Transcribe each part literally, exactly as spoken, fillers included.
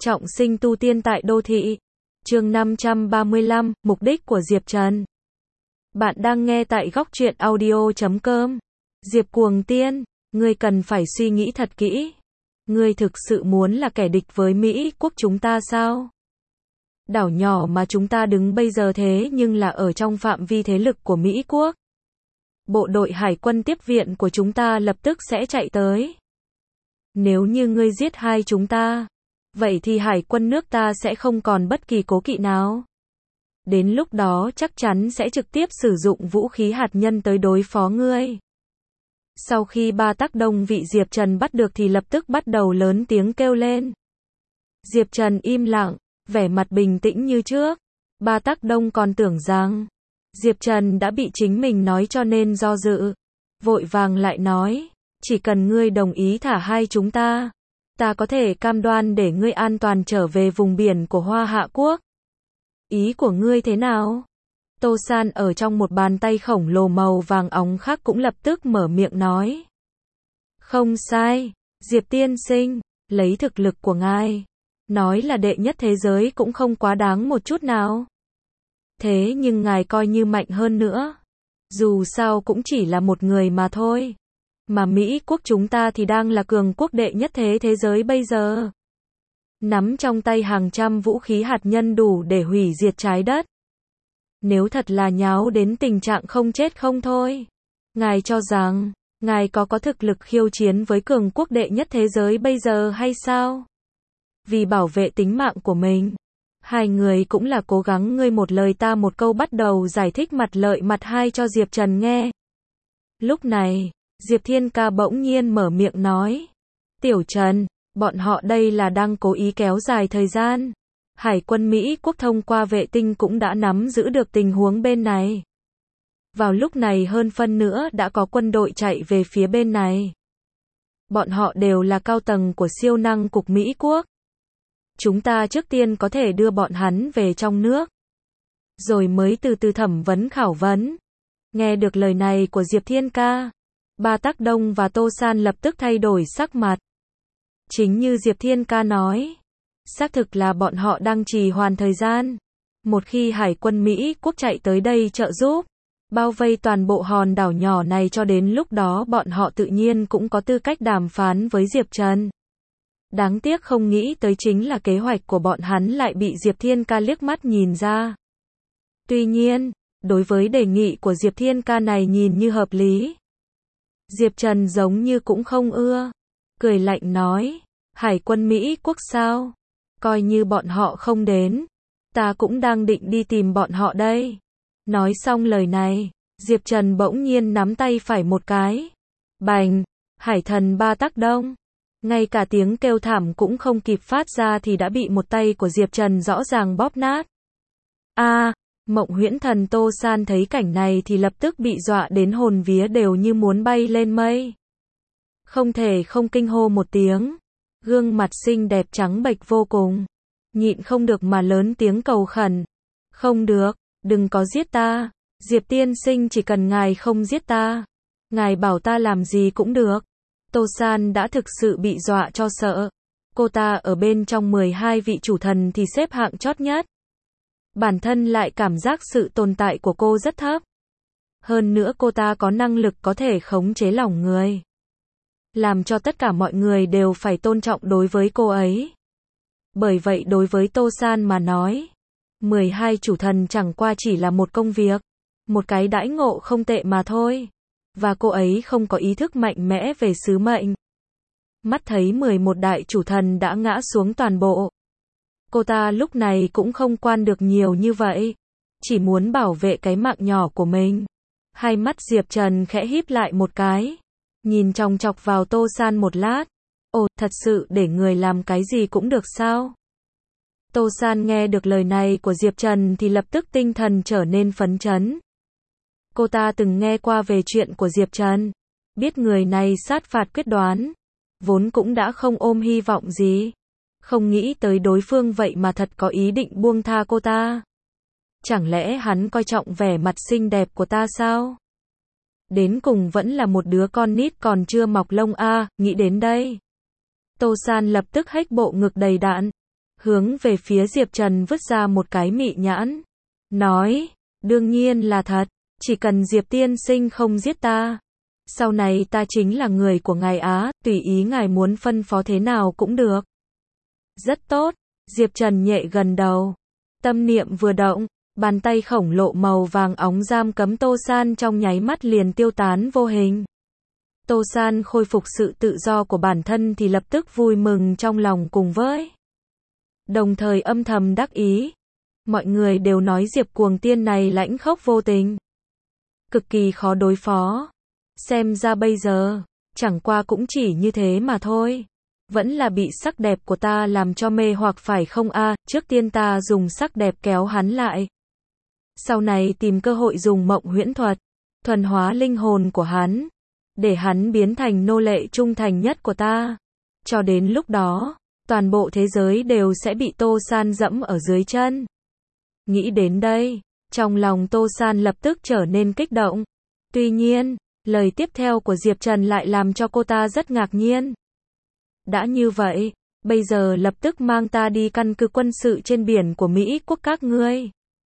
Trọng sinh tu tiên tại đô thị. Chương năm trăm ba mươi lăm, mục đích của Diệp Trần. Bạn đang nghe tại góc truyện audio chấm com. Diệp Cuồng Tiên, ngươi cần phải suy nghĩ thật kỹ. Ngươi thực sự muốn là kẻ địch với Mỹ quốc chúng ta sao? Đảo nhỏ mà chúng ta đứng bây giờ thế nhưng là ở trong phạm vi thế lực của Mỹ quốc. Bộ đội hải quân tiếp viện của chúng ta lập tức sẽ chạy tới. Nếu như ngươi giết hai chúng ta, vậy thì hải quân nước ta sẽ không còn bất kỳ cố kỵ nào. Đến lúc đó chắc chắn sẽ trực tiếp sử dụng vũ khí hạt nhân tới đối phó ngươi. Sau khi ba tác đông vị Diệp Trần bắt được thì lập tức bắt đầu lớn tiếng kêu lên. Diệp Trần im lặng, vẻ mặt bình tĩnh như trước. Ba tác đông còn tưởng rằng Diệp Trần đã bị chính mình nói cho nên do dự. Vội vàng lại nói, chỉ cần ngươi đồng ý thả hai chúng ta, ta có thể cam đoan để ngươi an toàn trở về vùng biển của Hoa Hạ Quốc. Ý của ngươi thế nào? Tô San ở trong một bàn tay khổng lồ màu vàng óng khác cũng lập tức mở miệng nói. Không sai, Diệp tiên sinh, lấy thực lực của ngài, nói là đệ nhất thế giới cũng không quá đáng một chút nào. Thế nhưng ngài coi như mạnh hơn nữa. Dù sao cũng chỉ là một người mà thôi. Mà Mỹ quốc chúng ta thì đang là cường quốc đệ nhất thế thế giới bây giờ. Nắm trong tay hàng trăm vũ khí hạt nhân đủ để hủy diệt trái đất. Nếu thật là nháo đến tình trạng không chết không thôi, ngài cho rằng, ngài có có thực lực khiêu chiến với cường quốc đệ nhất thế giới bây giờ hay sao? Vì bảo vệ tính mạng của mình, hai người cũng là cố gắng ngươi một lời ta một câu bắt đầu giải thích mặt lợi mặt hai cho Diệp Trần nghe. Lúc này, Diệp Thiên Ca bỗng nhiên mở miệng nói. Tiểu Trần, bọn họ đây là đang cố ý kéo dài thời gian. Hải quân Mỹ quốc thông qua vệ tinh cũng đã nắm giữ được tình huống bên này. Vào lúc này hơn phân nữa đã có quân đội chạy về phía bên này. Bọn họ đều là cao tầng của siêu năng cục Mỹ quốc. Chúng ta trước tiên có thể đưa bọn hắn về trong nước, rồi mới từ từ thẩm vấn khảo vấn. Nghe được lời này của Diệp Thiên Ca, Ba Tác Đông và Tô San lập tức thay đổi sắc mặt. Chính như Diệp Thiên Ca nói, xác thực là bọn họ đang trì hoãn thời gian. Một khi hải quân Mỹ quốc chạy tới đây trợ giúp, bao vây toàn bộ hòn đảo nhỏ này, cho đến lúc đó bọn họ tự nhiên cũng có tư cách đàm phán với Diệp Trần. Đáng tiếc không nghĩ tới chính là kế hoạch của bọn hắn lại bị Diệp Thiên Ca liếc mắt nhìn ra. Tuy nhiên, đối với đề nghị của Diệp Thiên Ca này nhìn như hợp lý, Diệp Trần giống như cũng không ưa. Cười lạnh nói, hải quân Mỹ quốc sao? Coi như bọn họ không đến, ta cũng đang định đi tìm bọn họ đây. Nói xong lời này, Diệp Trần bỗng nhiên nắm tay phải một cái. Bành, hải thần Ba Tác Đông. Ngay cả tiếng kêu thảm cũng không kịp phát ra thì đã bị một tay của Diệp Trần rõ ràng bóp nát. A, à, Mộng Huyễn Thần Tô San thấy cảnh này thì lập tức bị dọa đến hồn vía đều như muốn bay lên mây. Không thể không kinh hô một tiếng. Gương mặt xinh đẹp trắng bệch vô cùng. Nhịn không được mà lớn tiếng cầu khẩn. Không được, đừng có giết ta. Diệp tiên sinh chỉ cần ngài không giết ta, ngài bảo ta làm gì cũng được. Tô San đã thực sự bị dọa cho sợ. Cô ta ở bên trong mười hai vị chủ thần thì xếp hạng chót nhất. Bản thân lại cảm giác sự tồn tại của cô rất thấp. Hơn nữa cô ta có năng lực có thể khống chế lòng người, làm cho tất cả mọi người đều phải tôn trọng đối với cô ấy. Bởi vậy đối với Tô San mà nói, mười hai chủ thần chẳng qua chỉ là một công việc, một cái đãi ngộ không tệ mà thôi. Và cô ấy không có ý thức mạnh mẽ về sứ mệnh. Mắt thấy mười một đại chủ thần đã ngã xuống toàn bộ, cô ta lúc này cũng không quan được nhiều như vậy, chỉ muốn bảo vệ cái mạng nhỏ của mình. Hai mắt Diệp Trần khẽ híp lại một cái, nhìn chòng chọc vào Tô San một lát. Ồ, thật sự để người làm cái gì cũng được sao? Tô San nghe được lời này của Diệp Trần thì lập tức tinh thần trở nên phấn chấn. Cô ta từng nghe qua về chuyện của Diệp Trần, biết người này sát phạt quyết đoán, vốn cũng đã không ôm hy vọng gì. Không nghĩ tới đối phương vậy mà thật có ý định buông tha cô ta. Chẳng lẽ hắn coi trọng vẻ mặt xinh đẹp của ta sao? Đến cùng vẫn là một đứa con nít còn chưa mọc lông a, à, nghĩ đến đây. Tô San lập tức hếch bộ ngực đầy đặn, hướng về phía Diệp Trần vứt ra một cái mị nhãn. Nói, đương nhiên là thật, chỉ cần Diệp tiên sinh không giết ta. Sau này ta chính là người của ngài Á, tùy ý ngài muốn phân phó thế nào cũng được. Rất tốt, Diệp Trần nhẹ gần đầu. Tâm niệm vừa động, bàn tay khổng lồ màu vàng óng giam cấm Tô San trong nháy mắt liền tiêu tán vô hình. Tô San khôi phục sự tự do của bản thân thì lập tức vui mừng trong lòng cùng với. Đồng thời âm thầm đắc ý. Mọi người đều nói Diệp Cuồng Tiên này lãnh khốc vô tình. Cực kỳ khó đối phó. Xem ra bây giờ, chẳng qua cũng chỉ như thế mà thôi. Vẫn là bị sắc đẹp của ta làm cho mê hoặc phải không a? À, trước tiên ta dùng sắc đẹp kéo hắn lại. Sau này tìm cơ hội dùng mộng huyễn thuật, thuần hóa linh hồn của hắn. Để hắn biến thành nô lệ trung thành nhất của ta. Cho đến lúc đó, toàn bộ thế giới đều sẽ bị Tô San dẫm ở dưới chân. Nghĩ đến đây, trong lòng Tô San lập tức trở nên kích động. Tuy nhiên, lời tiếp theo của Diệp Trần lại làm cho cô ta rất ngạc nhiên. Đã như vậy, bây giờ lập tức mang ta đi căn cứ quân sự trên biển của Mỹ quốc các ngươi.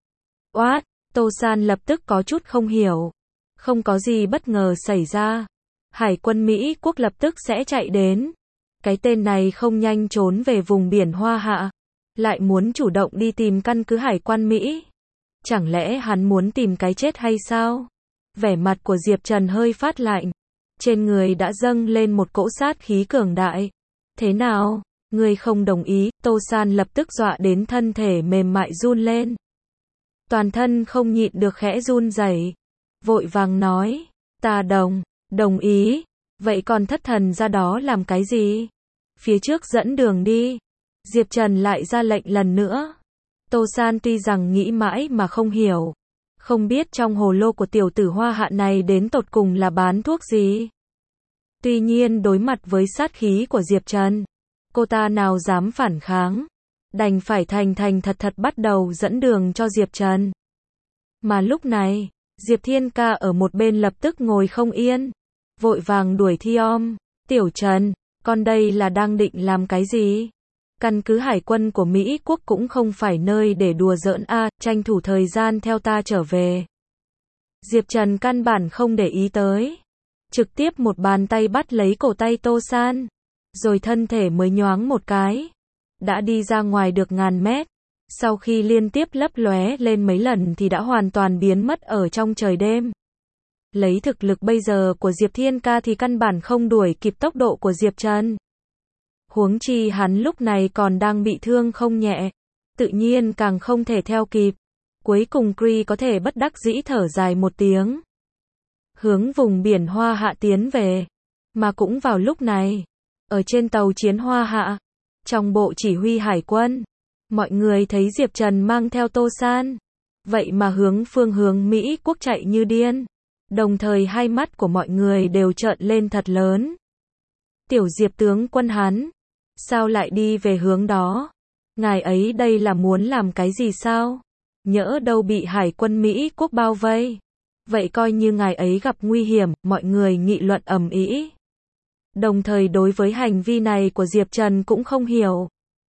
Oát, Tô San lập tức có chút không hiểu. Không có gì bất ngờ xảy ra. Hải quân Mỹ quốc lập tức sẽ chạy đến. Cái tên này không nhanh trốn về vùng biển Hoa Hạ. Lại muốn chủ động đi tìm căn cứ hải quan Mỹ. Chẳng lẽ hắn muốn tìm cái chết hay sao? Vẻ mặt của Diệp Trần hơi phát lạnh. Trên người đã dâng lên một cỗ sát khí cường đại. Thế nào? Ngươi không đồng ý? Tô San lập tức dọa đến thân thể mềm mại run lên. Toàn thân không nhịn được khẽ run rẩy. Vội vàng nói. Ta đồng, đồng ý. Vậy còn thất thần ra đó làm cái gì? Phía trước dẫn đường đi. Diệp Trần lại ra lệnh lần nữa. Tô San tuy rằng nghĩ mãi mà không hiểu. Không biết trong hồ lô của tiểu tử Hoa Hạ này đến tột cùng là bán thuốc gì. Tuy nhiên đối mặt với sát khí của Diệp Trần, cô ta nào dám phản kháng. Đành phải thành thành thật thật bắt đầu dẫn đường cho Diệp Trần. Mà lúc này, Diệp Thiên Ca ở một bên lập tức ngồi không yên. Vội vàng đuổi thi om. Tiểu Trần, con đây là đang định làm cái gì? Căn cứ hải quân của Mỹ quốc cũng không phải nơi để đùa giỡn a, à, tranh thủ thời gian theo ta trở về. Diệp Trần căn bản không để ý tới. Trực tiếp một bàn tay bắt lấy cổ tay Tô San. Rồi thân thể mới nhoáng một cái. Đã đi ra ngoài được ngàn mét. Sau khi liên tiếp lấp lóe lên mấy lần thì đã hoàn toàn biến mất ở trong trời đêm. Lấy thực lực bây giờ của Diệp Thiên Ca thì căn bản không đuổi kịp tốc độ của Diệp Trần. Huống chi hắn lúc này còn đang bị thương không nhẹ. Tự nhiên càng không thể theo kịp. Cuối cùng Cree có thể bất đắc dĩ thở dài một tiếng. Hướng vùng biển Hoa Hạ tiến về. Mà cũng vào lúc này, ở trên tàu chiến Hoa Hạ, trong bộ chỉ huy hải quân, mọi người thấy Diệp Trần mang theo Tô San. Vậy mà hướng phương hướng Mỹ quốc chạy như điên. Đồng thời hai mắt của mọi người đều trợn lên thật lớn. Tiểu Diệp tướng quân hắn, sao lại đi về hướng đó? Ngài ấy đây là muốn làm cái gì sao? Nhỡ đâu bị hải quân Mỹ quốc bao vây. Vậy coi như ngài ấy gặp nguy hiểm, mọi người nghị luận ầm ĩ. Đồng thời đối với hành vi này của Diệp Trần cũng không hiểu.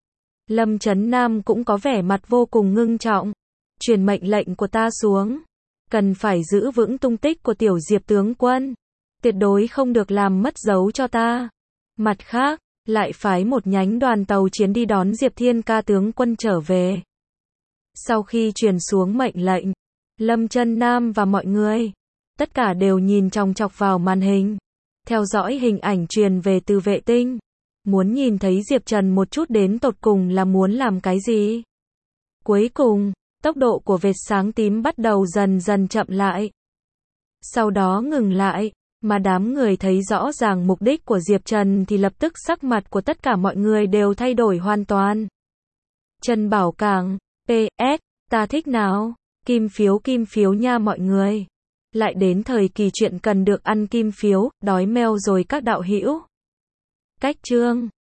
Lâm Chấn Nam cũng có vẻ mặt vô cùng ngưng trọng. Truyền mệnh lệnh của ta xuống. Cần phải giữ vững tung tích của tiểu Diệp tướng quân. Tuyệt đối không được làm mất dấu cho ta. Mặt khác, lại phái một nhánh đoàn tàu chiến đi đón Diệp Thiên Ca tướng quân trở về. Sau khi truyền xuống mệnh lệnh, Lâm Chân Nam và mọi người, tất cả đều nhìn chòng chọc vào màn hình, theo dõi hình ảnh truyền về từ vệ tinh, muốn nhìn thấy Diệp Trần một chút đến tột cùng là muốn làm cái gì. Cuối cùng, tốc độ của vệt sáng tím bắt đầu dần dần chậm lại. Sau đó ngừng lại, mà đám người thấy rõ ràng mục đích của Diệp Trần thì lập tức sắc mặt của tất cả mọi người đều thay đổi hoàn toàn. Trần Bảo Cảng, pê ét, ta thích nào? Kim phiếu kim phiếu nha mọi người. Lại đến thời kỳ chuyện cần được ăn kim phiếu, đói meo rồi các đạo hữu. Cách chương